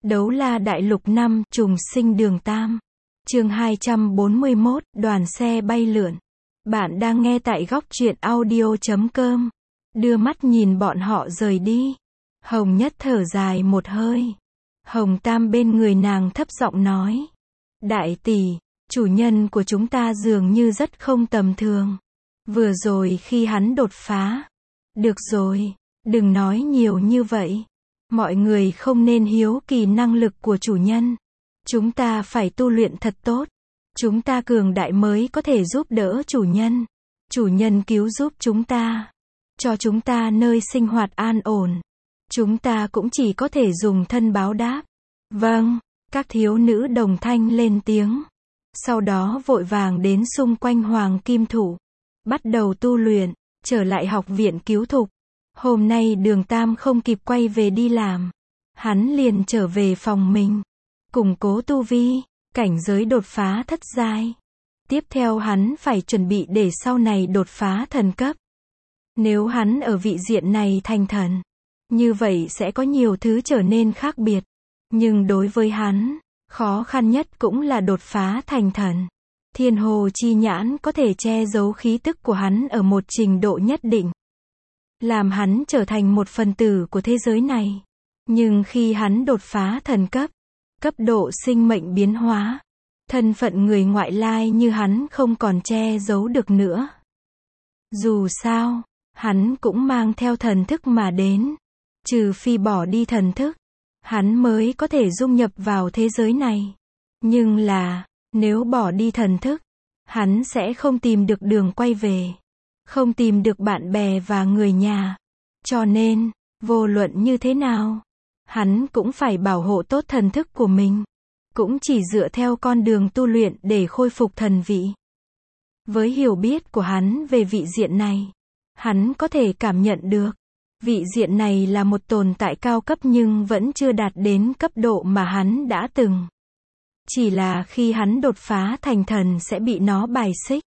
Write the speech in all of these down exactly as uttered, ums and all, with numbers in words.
Đấu la đại lục năm, trùng sinh đường Tam. Chương hai trăm bốn mươi mốt, đoàn xe bay lượn. Bạn đang nghe tại góc truyện audio chấm com. Đưa mắt nhìn bọn họ rời đi. Hồng Nhất thở dài một hơi. Hồng Tam bên người nàng thấp giọng nói. Đại tỷ, chủ nhân của chúng ta dường như rất không tầm thường. Vừa rồi khi hắn đột phá. Được rồi, đừng nói nhiều như vậy. Mọi người không nên hiếu kỳ năng lực của chủ nhân. Chúng ta phải tu luyện thật tốt. Chúng ta cường đại mới có thể giúp đỡ chủ nhân. Chủ nhân cứu giúp chúng ta. Cho chúng ta nơi sinh hoạt an ổn. Chúng ta cũng chỉ có thể dùng thân báo đáp. Vâng, các thiếu nữ đồng thanh lên tiếng. Sau đó vội vàng đến xung quanh Hoàng Kim Thụ. Bắt đầu tu luyện, trở lại học viện cứu thục. Hôm nay Đường Tam không kịp quay về đi làm. Hắn liền trở về phòng mình. Củng cố tu vi, cảnh giới đột phá thất giai. Tiếp theo hắn phải chuẩn bị để sau này đột phá thần cấp. Nếu hắn ở vị diện này thành thần, như vậy sẽ có nhiều thứ trở nên khác biệt. Nhưng đối với hắn, khó khăn nhất cũng là đột phá thành thần. Thiên hồ chi nhãn có thể che giấu khí tức của hắn ở một trình độ nhất định. Làm hắn trở thành một phần tử của thế giới này. Nhưng khi hắn đột phá thần cấp, cấp độ sinh mệnh biến hóa, thân phận người ngoại lai như hắn không còn che giấu được nữa. Dù sao, hắn cũng mang theo thần thức mà đến. Trừ phi bỏ đi thần thức, hắn mới có thể dung nhập vào thế giới này. Nhưng là, nếu bỏ đi thần thức, hắn sẽ không tìm được đường quay về. Không tìm được bạn bè và người nhà. Cho nên, vô luận như thế nào, hắn cũng phải bảo hộ tốt thần thức của mình. Cũng chỉ dựa theo con đường tu luyện để khôi phục thần vị. Với hiểu biết của hắn về vị diện này, hắn có thể cảm nhận được. Vị diện này là một tồn tại cao cấp nhưng vẫn chưa đạt đến cấp độ mà hắn đã từng. Chỉ là khi hắn đột phá thành thần sẽ bị nó bài xích.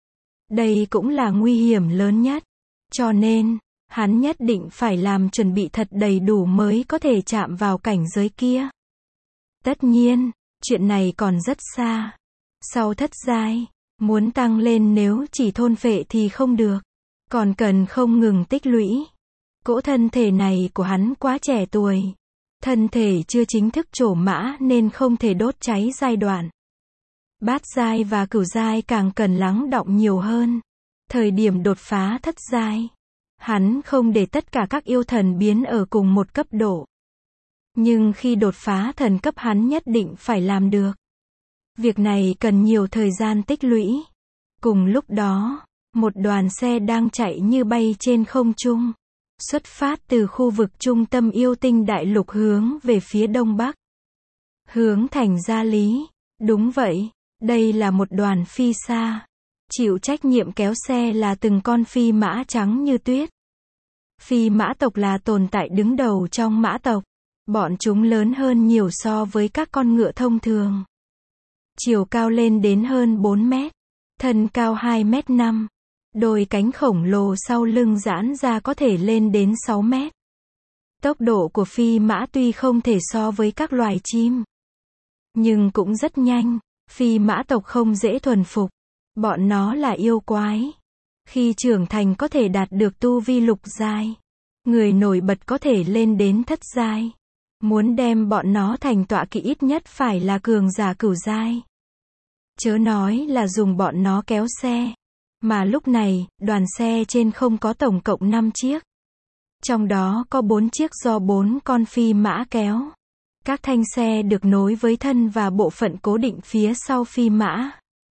Đây cũng là nguy hiểm lớn nhất. Cho nên, hắn nhất định phải làm chuẩn bị thật đầy đủ mới có thể chạm vào cảnh giới kia. Tất nhiên, chuyện này còn rất xa. Sau thất giai, muốn tăng lên nếu chỉ thôn phệ thì không được. Còn cần không ngừng tích lũy. Cỗ thân thể này của hắn quá trẻ tuổi. Thân thể chưa chính thức trổ mã nên không thể đốt cháy giai đoạn. Bát giai và cửu giai càng cần lắng đọng nhiều hơn. Thời điểm đột phá thất giai, hắn không để tất cả các yêu thần biến ở cùng một cấp độ. Nhưng khi đột phá thần cấp hắn nhất định phải làm được. Việc này cần nhiều thời gian tích lũy. Cùng lúc đó, một đoàn xe đang chạy như bay trên không trung. Xuất phát từ khu vực trung tâm yêu tinh đại lục hướng về phía đông bắc. Hướng thành Gia Lý. Đúng vậy, đây là một đoàn phi xa. Chịu trách nhiệm kéo xe là từng con phi mã trắng như tuyết. Phi mã tộc là tồn tại đứng đầu trong mã tộc. Bọn chúng lớn hơn nhiều so với các con ngựa thông thường. Chiều cao lên đến hơn bốn mét. Thân cao hai mét năm. Đôi cánh khổng lồ sau lưng giãn ra có thể lên đến sáu mét. Tốc độ của phi mã tuy không thể so với các loài chim, nhưng cũng rất nhanh. Phi mã tộc không dễ thuần phục. Bọn nó là yêu quái. Khi trưởng thành có thể đạt được tu vi lục giai. Người nổi bật có thể lên đến thất giai. Muốn đem bọn nó thành tọa kỵ ít nhất phải là cường giả cửu giai. Chớ nói là dùng bọn nó kéo xe. Mà lúc này, đoàn xe trên không có tổng cộng năm chiếc. Trong đó có bốn chiếc do bốn con phi mã kéo. Các thanh xe được nối với thân và bộ phận cố định phía sau phi mã.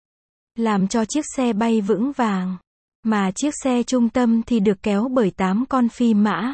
Làm cho chiếc xe bay vững vàng. Mà chiếc xe trung tâm thì được kéo bởi tám con phi mã.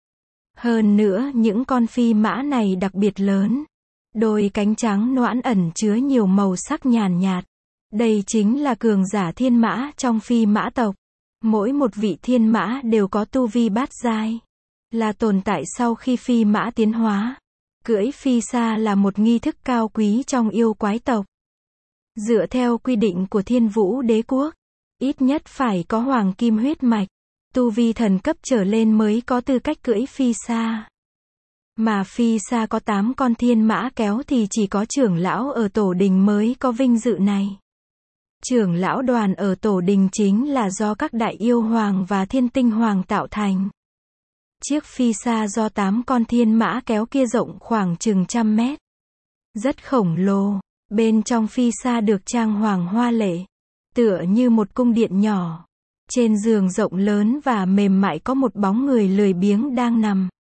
Hơn nữa những con phi mã này đặc biệt lớn. Đôi cánh trắng noãn ẩn chứa nhiều màu sắc nhàn nhạt. Đây chính là cường giả thiên mã trong phi mã tộc. Mỗi một vị thiên mã đều có tu vi bát giai. Là tồn tại sau khi phi mã tiến hóa. Cưỡi phi xa là một nghi thức cao quý trong yêu quái tộc. Dựa theo quy định của Thiên Vũ Đế Quốc, ít nhất phải có hoàng kim huyết mạch. Tu vi thần cấp trở lên mới có tư cách cưỡi phi xa. Mà Phi Sa có tám con thiên mã kéo thì chỉ có trưởng lão ở tổ đình mới có vinh dự này. Trưởng lão đoàn ở tổ đình chính là do các đại yêu hoàng và thiên tinh hoàng tạo thành. Chiếc Phi Sa do tám con thiên mã kéo kia rộng khoảng chừng trăm mét. Rất khổng lồ, bên trong Phi Sa được trang hoàng hoa lệ, tựa như một cung điện nhỏ. Trên giường rộng lớn và mềm mại có một bóng người lười biếng đang nằm.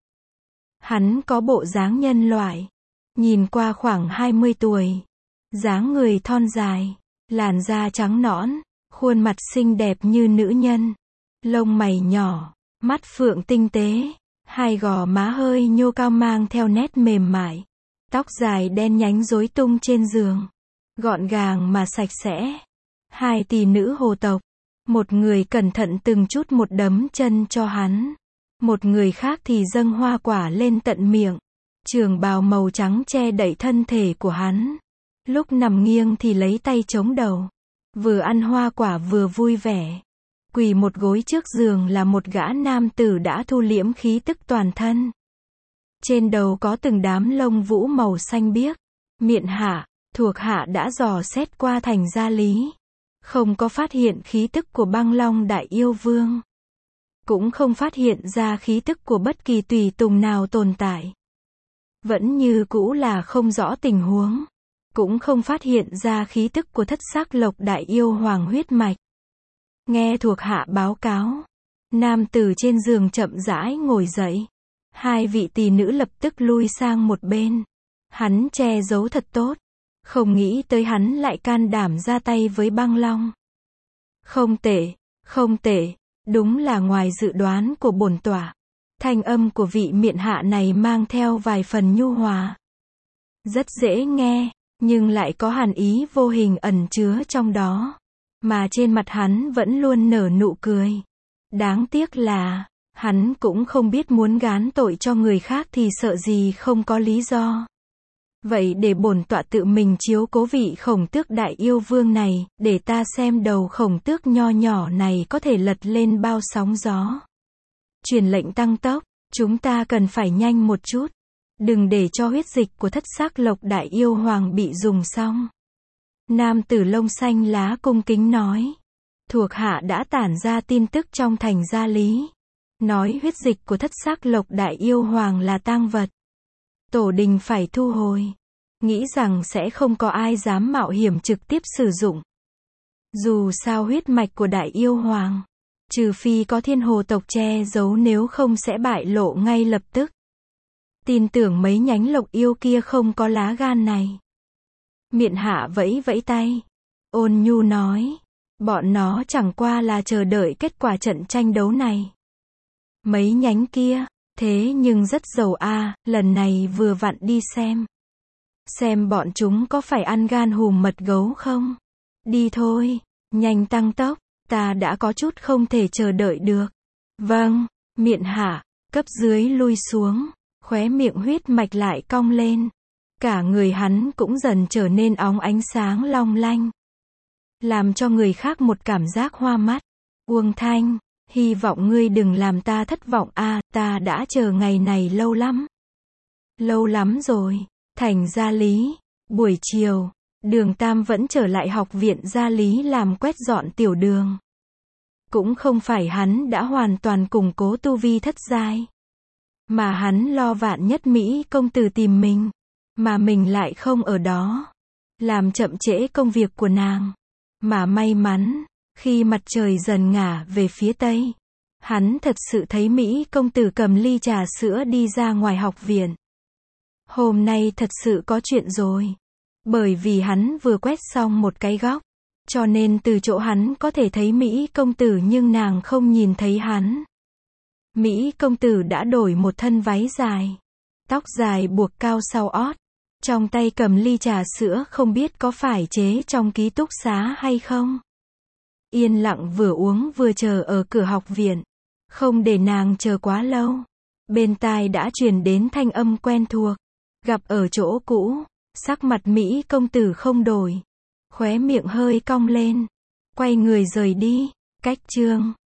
Hắn có bộ dáng nhân loại, nhìn qua khoảng hai mươi tuổi. Dáng người thon dài, làn da trắng nõn, khuôn mặt xinh đẹp như nữ nhân. Lông mày nhỏ, mắt phượng tinh tế, hai gò má hơi nhô cao mang theo nét mềm mại. Tóc dài đen nhánh rối tung trên giường, gọn gàng mà sạch sẽ. Hai tỷ nữ hồ tộc, một người cẩn thận từng chút một đấm chân cho hắn, một người khác thì dâng hoa quả lên tận miệng. Trường bào màu trắng che đậy thân thể của hắn. Lúc nằm nghiêng thì lấy tay chống đầu, vừa ăn hoa quả vừa vui vẻ. Quỳ một gối trước giường là một gã nam tử đã thu liễm khí tức toàn thân. Trên đầu có từng đám lông vũ màu xanh biếc. Miện Hạ, thuộc hạ đã dò xét qua thành gia lý, không có phát hiện khí tức của Băng Long Đại Yêu Vương, cũng không phát hiện ra khí tức của bất kỳ tùy tùng nào tồn tại. Vẫn như cũ là không rõ tình huống, cũng không phát hiện ra khí tức của Thất Sắc Lộc Đại Yêu Hoàng huyết mạch. Nghe thuộc hạ báo cáo, nam tử trên giường chậm rãi ngồi dậy. Hai vị tỷ nữ lập tức lui sang một bên. Hắn che giấu thật tốt, không nghĩ tới hắn lại can đảm ra tay với Băng Long. Không tệ, không tệ, đúng là ngoài dự đoán của bổn tọa. Thanh âm của vị Miện Hạ này mang theo vài phần nhu hòa. Rất dễ nghe, nhưng lại có hàn ý vô hình ẩn chứa trong đó. Mà trên mặt hắn vẫn luôn nở nụ cười. Đáng tiếc là, hắn cũng không biết muốn gán tội cho người khác thì sợ gì không có lý do. Vậy để bổn tọa tự mình chiếu cố vị Khổng Tước Đại Yêu Vương này, để ta xem đầu Khổng Tước nho nhỏ này có thể lật lên bao sóng gió. Truyền lệnh tăng tốc, chúng ta cần phải nhanh một chút. Đừng để cho huyết dịch của Thất Sắc Lộc Đại Yêu Hoàng bị dùng xong. Nam tử lông xanh lá cung kính nói. Thuộc hạ đã tản ra tin tức trong thành gia lý. Nói huyết dịch của Thất Sắc Lộc Đại Yêu Hoàng là tang vật. Tổ đình phải thu hồi. Nghĩ rằng sẽ không có ai dám mạo hiểm trực tiếp sử dụng. Dù sao huyết mạch của Đại Yêu Hoàng, trừ phi có thiên hồ tộc che giấu, nếu không sẽ bại lộ ngay lập tức. Tin tưởng mấy nhánh lộc yêu kia không có lá gan này. Miện Hạ vẫy vẫy tay, ôn nhu nói, bọn nó chẳng qua là chờ đợi kết quả trận tranh đấu này. Mấy nhánh kia, thế nhưng rất giàu a, à, lần này vừa vặn đi xem. Xem bọn chúng có phải ăn gan hùm mật gấu không? Đi thôi, nhanh tăng tốc, ta đã có chút không thể chờ đợi được. Vâng, Miện Hạ, cấp dưới lui xuống, khóe miệng huyết mạch lại cong lên. Cả người hắn cũng dần trở nên óng ánh sáng long lanh, làm cho người khác một cảm giác hoa mắt. Uông Thanh, hy vọng ngươi đừng làm ta thất vọng a, à, ta đã chờ ngày này lâu lắm. Lâu lắm rồi. Thành gia lý, buổi chiều, Đường Tam vẫn trở lại học viện gia lý làm quét dọn tiểu đường. Cũng không phải hắn đã hoàn toàn củng cố tu vi thất giai, mà hắn lo vạn nhất Mỹ công tử tìm mình, mà mình lại không ở đó, làm chậm trễ công việc của nàng. Mà may mắn, khi mặt trời dần ngả về phía tây, hắn thật sự thấy Mỹ công tử cầm ly trà sữa đi ra ngoài học viện. Hôm nay thật sự có chuyện rồi. Bởi vì hắn vừa quét xong một cái góc, cho nên từ chỗ hắn có thể thấy Mỹ công tử nhưng nàng không nhìn thấy hắn. Mỹ công tử đã đổi một thân váy dài, tóc dài buộc cao sau ót, trong tay cầm ly trà sữa, không biết có phải chế trong ký túc xá hay không. Yên lặng vừa uống vừa chờ ở cửa học viện, không để nàng chờ quá lâu. Bên tai đã truyền đến thanh âm quen thuộc. Gặp ở chỗ cũ, sắc mặt Mỹ công tử không đổi, khóe miệng hơi cong lên, quay người rời đi. Cách chương